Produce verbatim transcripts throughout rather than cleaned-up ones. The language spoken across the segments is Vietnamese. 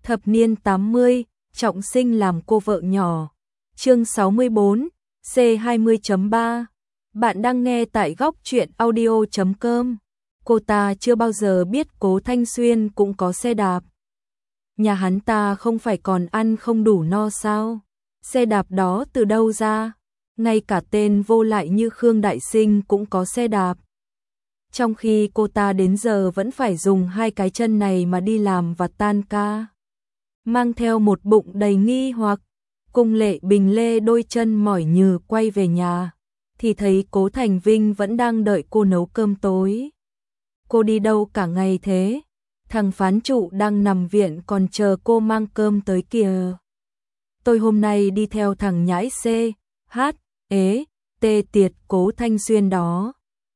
Thập niên tám mươi, trọng sinh làm cô vợ nhỏ. Chương sáu mươi bốn, C hai mươi chấm ba. Bạn đang nghe tại góc truyện audio chấm com. Cô ta chưa bao giờ biết Cố Thanh Xuyên cũng có xe đạp. Nhà hắn ta không phải còn ăn không đủ no sao? Xe đạp đó từ đâu ra? Ngay cả tên vô lại như Khương Đại Sinh cũng có xe đạp. Trong khi cô ta đến giờ vẫn phải dùng hai cái chân này mà đi làm và tan ca. Mang theo một bụng đầy nghi hoặc, Cung Lệ Bình lê đôi chân mỏi nhừ quay về nhà, thì thấy Cố Thành Vinh vẫn đang đợi cô nấu cơm tối. Cô đi đâu cả ngày thế? Thằng phán trụ đang nằm viện còn chờ cô mang cơm tới kìa. Tôi hôm nay đi theo thằng nhãi C, H, ế, T tiệt Cố Thanh Xuyên đó.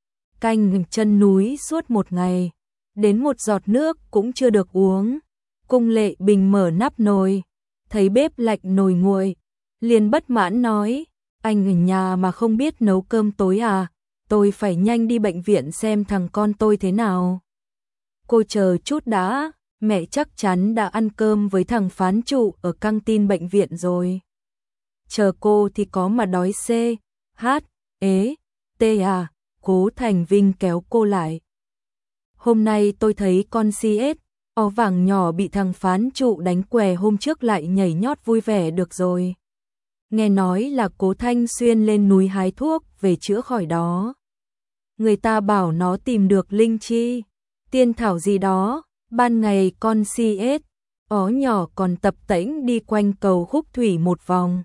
Canh chân núi suốt một ngày, đến một giọt nước cũng chưa được uống. Cung Lệ Bình mở nắp nồi, thấy bếp lạnh nồi nguội, liền bất mãn nói, anh ở nhà mà không biết nấu cơm tối à, tôi phải nhanh đi bệnh viện xem thằng con tôi thế nào. Cô chờ chút đã, mẹ chắc chắn đã ăn cơm với thằng phán trụ ở căng tin bệnh viện rồi. Chờ cô thì có mà đói C, H, ế, T à, Cố Thành Vinh kéo cô lại. Hôm nay tôi thấy con xê ét, ó vàng nhỏ bị thằng phán trụ đánh què hôm trước lại nhảy nhót vui vẻ được rồi. Nghe nói là Cố Thanh Xuyên lên núi hái thuốc về chữa khỏi đó. Người ta bảo nó tìm được linh chi, tiên thảo gì đó, ban ngày con xê ét, ó nhỏ còn tập tễnh đi quanh cầu Khúc Thủy một vòng.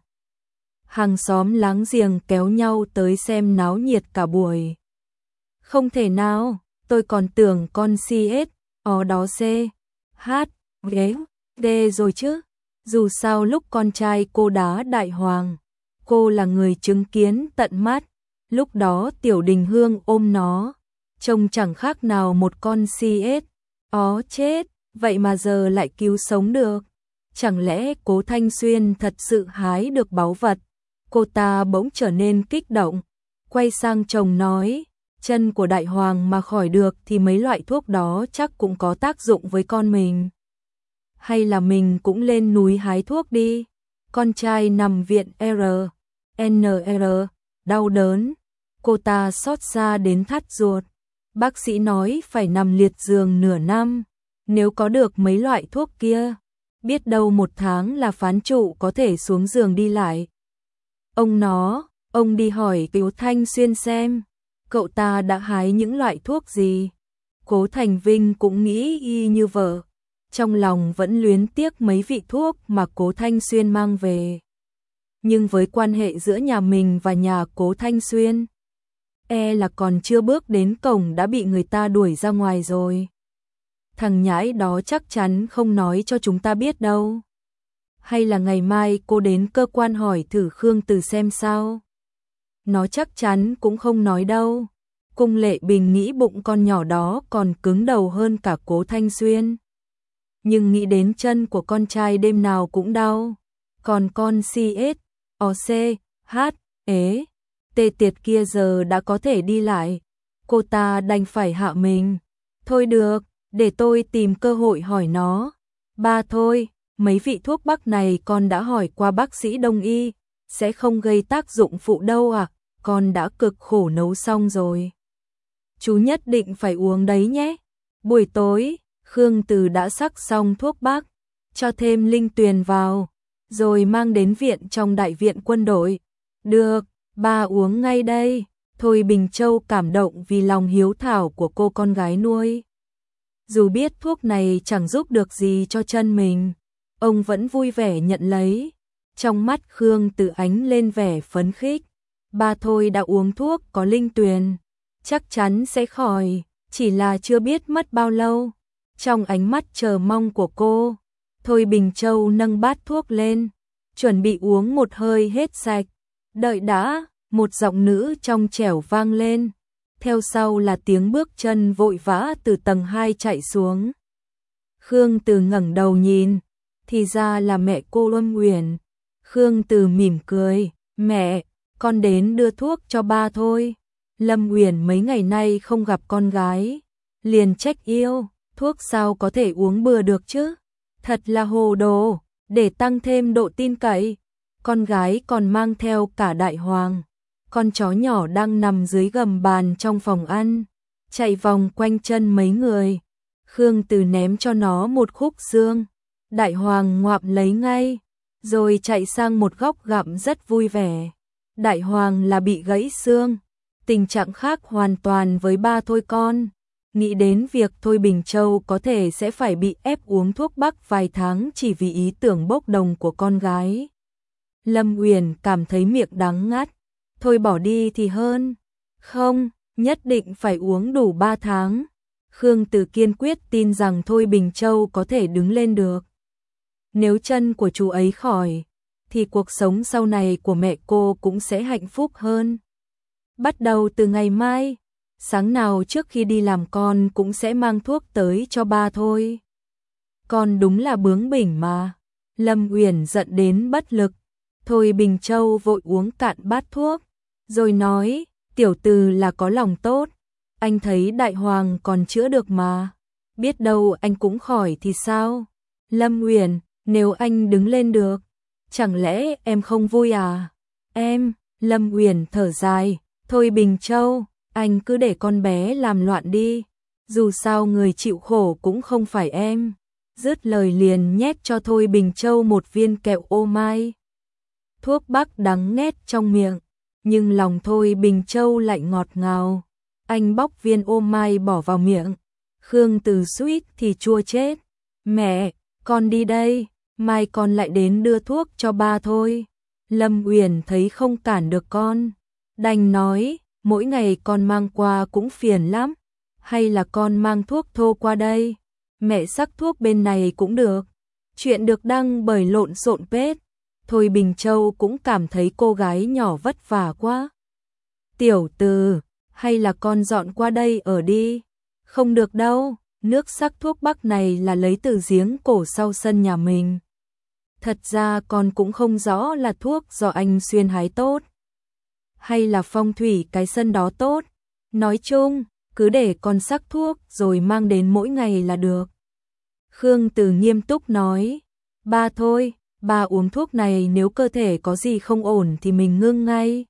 Hàng xóm láng giềng kéo nhau tới xem náo nhiệt cả buổi. Không thể nào, tôi còn tưởng con xê ét, ó đó C, H, ghế, D rồi chứ. Dù sao lúc con trai cô đá đại hoàng, cô là người chứng kiến tận mắt. Lúc đó Tiểu Đình Hương ôm nó, trông chẳng khác nào một con xê ét, ó chết, vậy mà giờ lại cứu sống được. Chẳng lẽ Cố Thanh Xuyên thật sự hái được báu vật? Cô ta bỗng trở nên kích động, quay sang chồng nói, chân của đại hoàng mà khỏi được thì mấy loại thuốc đó chắc cũng có tác dụng với con mình. Hay là mình cũng lên núi hái thuốc đi. Con trai nằm viện R, N R, đau đớn. Cô ta xót xa đến thắt ruột. Bác sĩ nói phải nằm liệt giường nửa năm. Nếu có được mấy loại thuốc kia, biết đâu một tháng là phán trụ có thể xuống giường đi lại. Ông nó, ông đi hỏi Cố Thanh Xuyên xem, cậu ta đã hái những loại thuốc gì. Cố Thành Vinh cũng nghĩ y như vợ, trong lòng vẫn luyến tiếc mấy vị thuốc mà Cố Thanh Xuyên mang về. Nhưng với quan hệ giữa nhà mình và nhà Cố Thanh Xuyên, e là còn chưa bước đến cổng đã bị người ta đuổi ra ngoài rồi. Thằng nhãi đó chắc chắn không nói cho chúng ta biết đâu. Hay là ngày mai cô đến cơ quan hỏi thử Khương Từ xem sao. Nó chắc chắn cũng không nói đâu. Cung Lệ Bình nghĩ bụng con nhỏ đó còn cứng đầu hơn cả Cố Thanh Xuyên. Nhưng nghĩ đến chân của con trai đêm nào cũng đau. Còn con xê ét, ó C, H, ế, T tiệt kia giờ đã có thể đi lại. Cô ta đành phải hạ mình. Thôi được, để tôi tìm cơ hội hỏi nó. Ba thôi, mấy vị thuốc bắc này con đã hỏi qua bác sĩ đông y, sẽ không gây tác dụng phụ đâu à, con đã cực khổ nấu xong rồi. Chú nhất định phải uống đấy nhé. Buổi tối, Khương Từ đã sắc xong thuốc bắc, cho thêm linh tuyền vào, rồi mang đến viện trong đại viện quân đội. Được, ba uống ngay đây. Thôi Bình Châu cảm động vì lòng hiếu thảo của cô con gái nuôi. Dù biết thuốc này chẳng giúp được gì cho chân mình, ông vẫn vui vẻ nhận lấy. Trong mắt Khương Từ ánh lên vẻ phấn khích. Ba thôi đã uống thuốc có linh tuyền, chắc chắn sẽ khỏi, chỉ là chưa biết mất bao lâu. Trong ánh mắt chờ mong của cô, Thôi Bình Châu nâng bát thuốc lên, chuẩn bị uống một hơi hết sạch. Đợi đã, một giọng nữ trong trẻo vang lên, theo sau là tiếng bước chân vội vã từ tầng hai chạy xuống. Khương Từ ngẩng đầu nhìn, thì ra là mẹ cô Lâm Uyển. Khương Từ mỉm cười, mẹ, con đến đưa thuốc cho ba thôi. Lâm Uyển mấy ngày nay không gặp con gái, liền trách yêu, thuốc sao có thể uống bừa được chứ. Thật là hồ đồ, để tăng thêm độ tin cậy. Con gái còn mang theo cả đại hoàng. Con chó nhỏ đang nằm dưới gầm bàn trong phòng ăn, chạy vòng quanh chân mấy người. Khương Từ ném cho nó một khúc xương. Đại hoàng ngoạm lấy ngay, rồi chạy sang một góc gặm rất vui vẻ. Đại hoàng là bị gãy xương, tình trạng khác hoàn toàn với ba Thôi con. Nghĩ đến việc Thôi Bình Châu có thể sẽ phải bị ép uống thuốc bắc vài tháng chỉ vì ý tưởng bốc đồng của con gái. Lâm Uyển cảm thấy miệng đắng ngắt, thôi bỏ đi thì hơn. Không, nhất định phải uống đủ ba tháng. Khương Từ kiên quyết tin rằng Thôi Bình Châu có thể đứng lên được. Nếu chân của chú ấy khỏi, thì cuộc sống sau này của mẹ cô cũng sẽ hạnh phúc hơn. Bắt đầu từ ngày mai, sáng nào trước khi đi làm con cũng sẽ mang thuốc tới cho ba thôi. Con đúng là bướng bỉnh mà. Lâm Uyển giận đến bất lực. Thôi Bình Châu vội uống cạn bát thuốc, rồi nói, tiểu Từ là có lòng tốt. Anh thấy đại hoàng còn chữa được mà. Biết đâu anh cũng khỏi thì sao? Lâm Uyển, nếu anh đứng lên được, chẳng lẽ em không vui à? Em, Lâm Uyển thở dài, Thôi Bình Châu, anh cứ để con bé làm loạn đi. Dù sao người chịu khổ cũng không phải em. Dứt lời liền nhét cho Thôi Bình Châu một viên kẹo ô mai. Thuốc bắc đắng nghét trong miệng, nhưng lòng Thôi Bình Châu lại ngọt ngào. Anh bóc viên ô mai bỏ vào miệng. Khương Từ suýt thì chua chết. Mẹ, con đi đây, mai con lại đến đưa thuốc cho ba thôi. Lâm Uyển thấy không cản được con, đành nói, mỗi ngày con mang qua cũng phiền lắm. Hay là con mang thuốc thô qua đây, mẹ sắc thuốc bên này cũng được. Chuyện được đăng bởi Lộn Xộn Page. Thôi Bình Châu cũng cảm thấy cô gái nhỏ vất vả quá. Tiểu Từ, hay là con dọn qua đây ở đi. Không được đâu, nước sắc thuốc bắc này là lấy từ giếng cổ sau sân nhà mình. Thật ra con cũng không rõ là thuốc do anh Xuyên hái tốt, hay là phong thủy cái sân đó tốt. Nói chung, cứ để con sắc thuốc rồi mang đến mỗi ngày là được. Khương Từ nghiêm túc nói, ba thôi, ba uống thuốc này nếu cơ thể có gì không ổn thì mình ngưng ngay.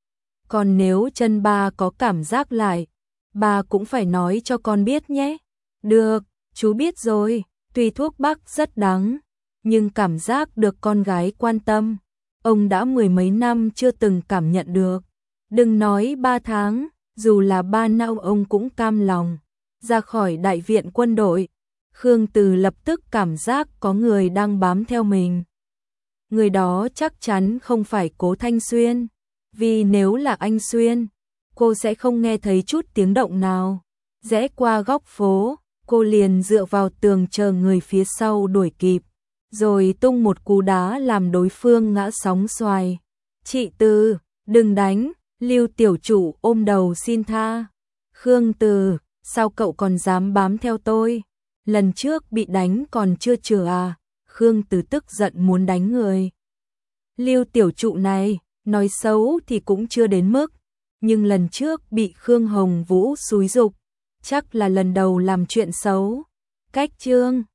Còn nếu chân ba có cảm giác lại, ba cũng phải nói cho con biết nhé. Được, chú biết rồi, tuy thuốc bắc rất đắng, nhưng cảm giác được con gái quan tâm, ông đã mười mấy năm chưa từng cảm nhận được. Đừng nói ba tháng, dù là ba năm ông cũng cam lòng. Ra khỏi đại viện quân đội, Khương Từ lập tức cảm giác có người đang bám theo mình. Người đó chắc chắn không phải Cố Thanh Xuyên, vì nếu là anh Xuyên, cô sẽ không nghe thấy chút tiếng động nào. Rẽ qua góc phố, cô liền dựa vào tường chờ người phía sau đuổi kịp, rồi tung một cú đá làm đối phương ngã sóng xoài. Chị Từ, đừng đánh, Lưu tiểu chủ ôm đầu xin tha. Khương Từ, sao cậu còn dám bám theo tôi? Lần trước bị đánh còn chưa chừa à? Khương Từ tức giận muốn đánh người. Lưu tiểu trụ này, nói xấu thì cũng chưa đến mức, nhưng lần trước bị Khương Hồng Vũ xúi giục, chắc là lần đầu làm chuyện xấu. Cách chương